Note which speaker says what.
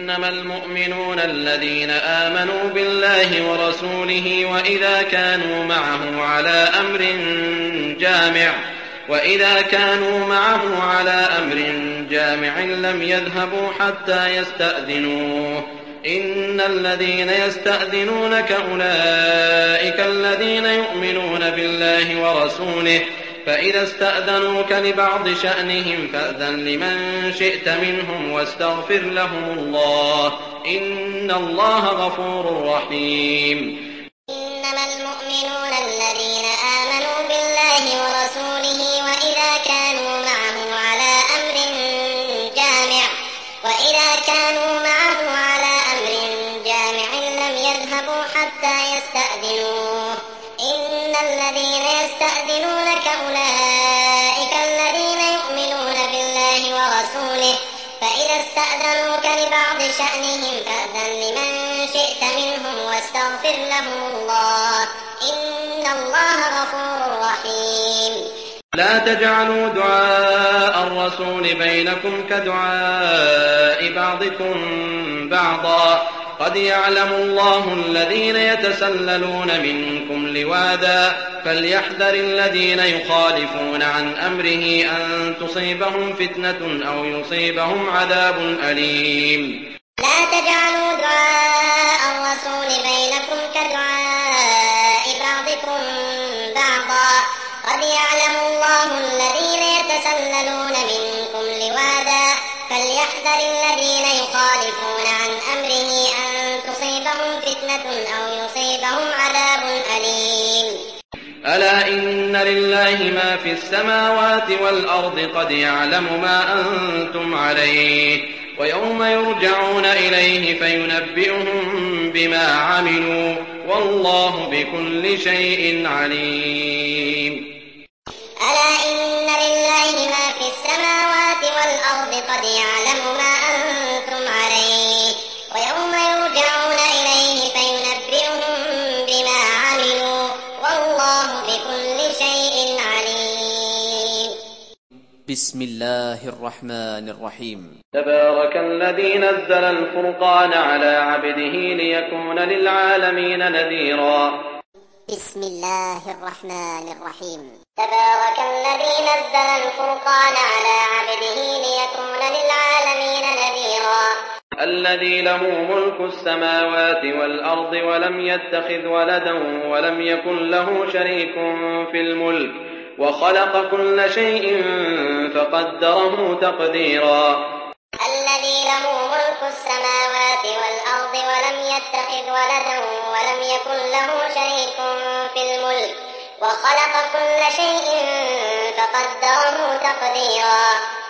Speaker 1: إنما المؤمنون الذين آمنوا بالله ورسوله وإذا كانوا معه على أمر جامع لم يذهبوا حتى يستأذنوه. إن الذين يستأذنونك أولئك الذين يؤمنون بالله ورسوله، فإذا استأذنوك لبعض شأنهم فأذن لمن شئت منهم واستغفر لهم الله، إن الله غفور رحيم.
Speaker 2: إنما المؤمنون الذين آمنوا بالله ورسوله وإذا كانوا معه على أمر جامع لم يذهبوا حتى يستأذنوه. إن الذين يستأذنونك أولئك الذين يؤمنون بالله ورسوله، فإذا استأذنوك لبعض شأنهم فأذن لمن شئت منهم واستغفر لهم الله، إن الله غفور رحيم.
Speaker 1: لا تجعلوا دعاء الرسول بينكم كدعاء بعضكم بعضا، قد يعلم الله الذين يتسللون منكم لواذا، فليحذر الذين يخالفون عن أمره أن تصيبهم فتنة أو يصيبهم عذاب أليم.
Speaker 2: لا تجعلوا دعاء الرسول بينكم كدعاء بعضكم بعضا، قد يعلم الله الذين يتسللون منكم لواذا، فليحذر الذين يخالفون عن أمره أن تصيبهم فتنة أو يصيبهم عذاب أليم.
Speaker 1: ألا إن لله ما في السماوات والأرض، قد يعلم ما أنتم عليه، ويوم يرجعون إليه فينبئهم بما عملوا، والله بكل شيء عليم.
Speaker 2: ألا إن لله ما في السماوات والأرض، قد يعلم ما أنتم عليه، ويوم يرجعون إليه فينبئهم بما عملوا، والله بكل شيء عليم.
Speaker 3: بسم الله الرحمن الرحيم.
Speaker 1: تبارك الذي نزل الفرقان على عبده ليكون للعالمين نذيرا.
Speaker 2: بسم الله الرحمن الرحيم. تبارك الذي نزل الفرقان على عبده ليكون للعالمين نذيرا.
Speaker 1: الذي له ملك السماوات والأرض ولم يتخذ ولدا ولم يكن له شريك في الملك وخلق كل شيء فقدره تقديرا.
Speaker 2: الذي له ملك السماوات والأرض ولم يتخذ ولدا ولم يكن له شريك في الملك وخلق كل شيء فقدره تقديرا.